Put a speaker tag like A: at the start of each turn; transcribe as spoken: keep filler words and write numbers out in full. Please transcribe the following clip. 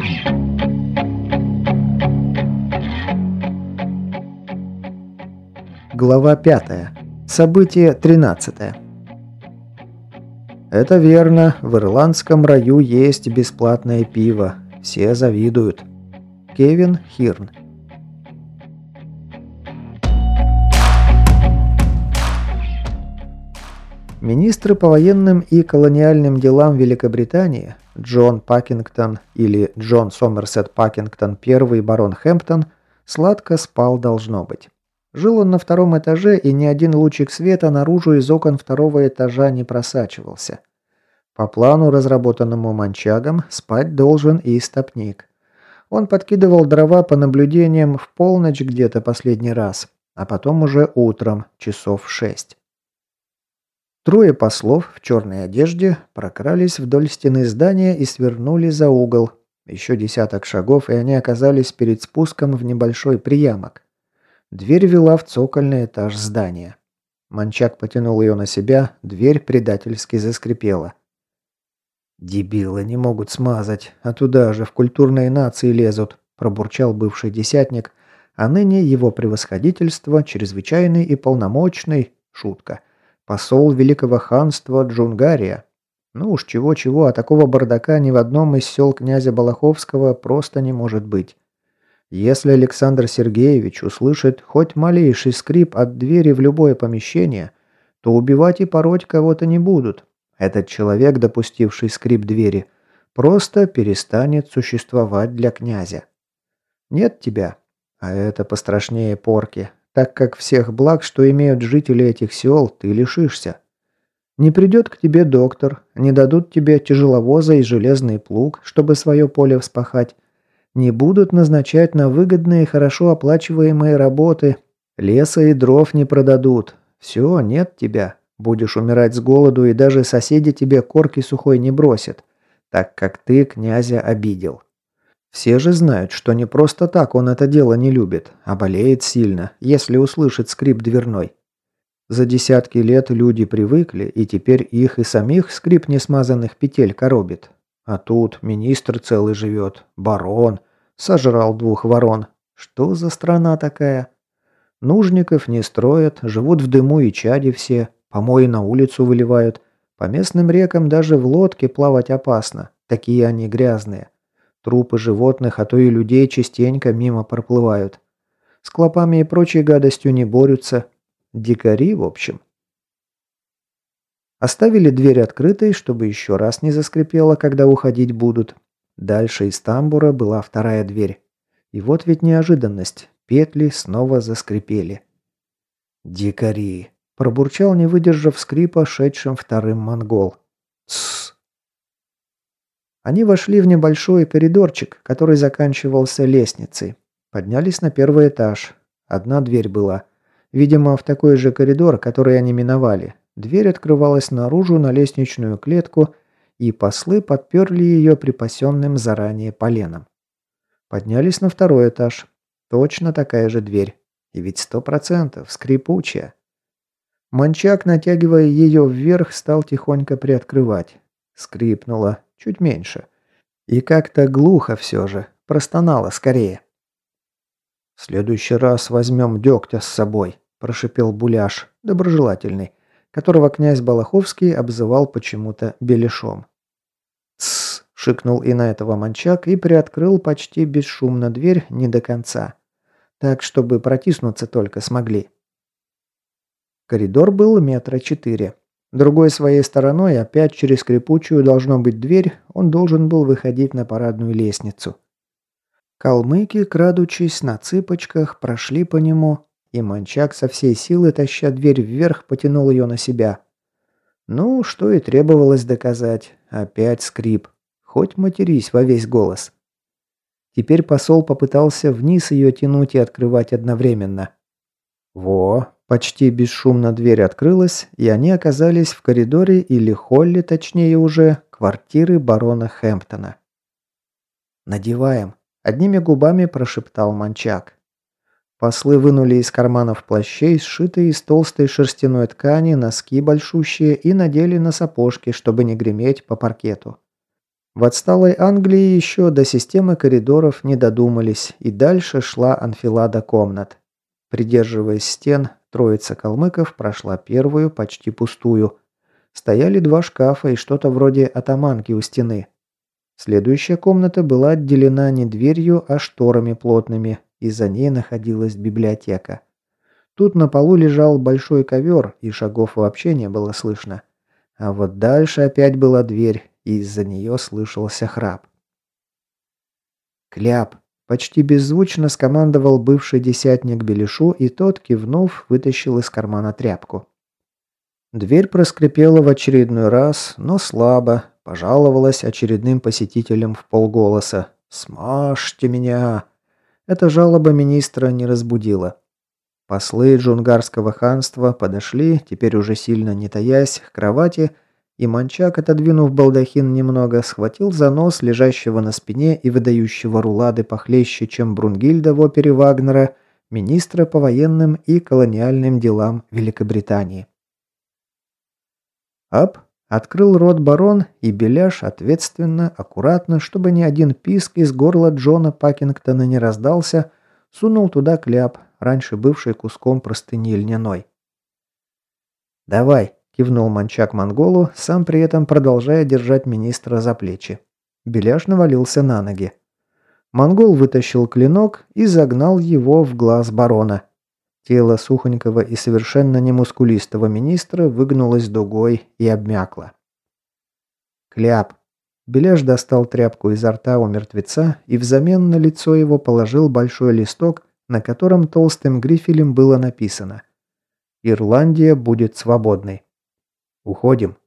A: Глава пятая. Событие тринадцатое. Это верно, в ирландском раю есть бесплатное пиво. Все завидуют. Кевин Хирн. Министр по военным и колониальным делам Великобритании Джон Пакингтон или Джон Сомерсет Пакингтон, первый барон Хэмптон, сладко спал должно быть. Жил он на втором этаже, и ни один лучик света наружу из окон второго этажа не просачивался. По плану, разработанному Манчагом, спать должен и истопник. Он подкидывал дрова по наблюдениям в полночь где-то последний раз, а потом уже утром, часов в шесть. Трое послов в черной одежде прокрались вдоль стены здания и свернули за угол. Еще десяток шагов, и они оказались перед спуском в небольшой приямок. Дверь вела в цокольный этаж здания. Манчак потянул ее на себя, дверь предательски заскрипела. «Дебилы не могут смазать, а туда же в культурные нации лезут», пробурчал бывший десятник, а ныне его превосходительство, чрезвычайный и полномочный, шутка, посол Великого ханства Джунгария. Ну уж чего-чего, а такого бардака ни в одном из сел князя Балаховского просто не может быть. Если Александр Сергеевич услышит хоть малейший скрип от двери в любое помещение, то убивать и пороть кого-то не будут. Этот человек, допустивший скрип двери, просто перестанет существовать для князя. Нет тебя, а это пострашнее порки, так как всех благ, что имеют жители этих сел, ты лишишься. Не придет к тебе доктор, не дадут тебе тяжеловоза и железный плуг, чтобы свое поле вспахать, не будут назначать на выгодные и хорошо оплачиваемые работы, леса и дров не продадут. Все, нет тебя. Будешь умирать с голоду, и даже соседи тебе корки сухой не бросят, так как ты князя обидел. Все же знают, что не просто так он это дело не любит, а болеет сильно, если услышит скрип дверной. За десятки лет люди привыкли, и теперь их и самих скрип несмазанных петель коробит. А тут министр целый живет, барон, сожрал двух ворон. Что за страна такая? Нужников не строят, живут в дыму и чаде все, помои на улицу выливают. По местным рекам даже в лодке плавать опасно, такие они грязные. Трупы животных, а то и людей частенько мимо проплывают. С клопами и прочей гадостью не борются. Дикари, в общем. Оставили дверь открытой, чтобы еще раз не заскрипело, когда уходить будут. Дальше из тамбура была вторая дверь. И вот ведь неожиданность. Петли снова заскрипели. «Дикари!» – пробурчал, не выдержав скрипа, шедшим вторым монгол. «Тссс!» Они вошли в небольшой коридорчик, который заканчивался лестницей. Поднялись на первый этаж. Одна дверь была. Видимо, в такой же коридор, который они миновали. Дверь открывалась наружу на лестничную клетку, и послы подперли ее припасенным заранее поленом. Поднялись на второй этаж. Точно такая же дверь. И ведь сто процентов скрипучая. Манчак, натягивая ее вверх, стал тихонько приоткрывать. Скрипнуло. Чуть меньше. И как-то глухо все же. Простонало скорее. «В следующий раз возьмем дегтя с собой», – прошипел Буляш, доброжелательный, которого князь Балаховский обзывал почему-то Беляшом. «Тссс», – шикнул и на этого Манчак и приоткрыл почти бесшумно дверь не до конца. Так, чтобы протиснуться только смогли. Коридор был метра четыре. Другой своей стороной, опять через скрипучую должно быть дверь, он должен был выходить на парадную лестницу. Калмыки, крадучись на цыпочках, прошли по нему, и Манчак со всей силы, таща дверь вверх, потянул ее на себя. Ну, что и требовалось доказать. Опять скрип. Хоть матерись во весь голос. Теперь посол попытался вниз ее тянуть и открывать одновременно. Во, почти бесшумно дверь открылась, и они оказались в коридоре или холле, точнее уже, квартиры барона Хэмптона. «Надеваем», – одними губами прошептал Манчак. Послы вынули из карманов плащей, сшитые из толстой шерстяной ткани, носки большущие и надели на сапожки, чтобы не греметь по паркету. В отсталой Англии еще до системы коридоров не додумались, и дальше шла анфилада комнат. Придерживаясь стен, троица калмыков прошла первую, почти пустую. Стояли два шкафа и что-то вроде атаманки у стены. Следующая комната была отделена не дверью, а шторами плотными, и за ней находилась библиотека. Тут на полу лежал большой ковер, и шагов вообще не было слышно. А вот дальше опять была дверь, и из-за нее слышался храп. «Кляп!» – почти беззвучно скомандовал бывший десятник Белишу, и тот, кивнув, вытащил из кармана тряпку. Дверь проскрипела в очередной раз, но слабо, пожаловалась очередным посетителям в полголоса. «Смажьте меня!» Эта жалоба министра не разбудила. Послы джунгарского ханства подошли, теперь уже сильно не таясь, к кровати, и Манчак, отодвинув балдахин немного, схватил за нос лежащего на спине и выдающего рулады похлеще, чем Брунгильда в опере Вагнера, министра по военным и колониальным делам Великобритании. «Ап!» – открыл рот барон, и Беляш ответственно, аккуратно, чтобы ни один писк из горла Джона Пакингтона не раздался, сунул туда кляп, раньше бывший куском простыни льняной. «Давай!» – кивнул Манчак монголу, сам при этом продолжая держать министра за плечи. Беляш навалился на ноги. Монгол вытащил клинок и загнал его в глаз барона. Тело сухонького и совершенно немускулистого министра выгнулось дугой и обмякло. «Кляп!» Беляш достал тряпку изо рта у мертвеца и взамен на лицо его положил большой листок, на котором толстым грифелем было написано: «Ирландия будет свободной». «Уходим»,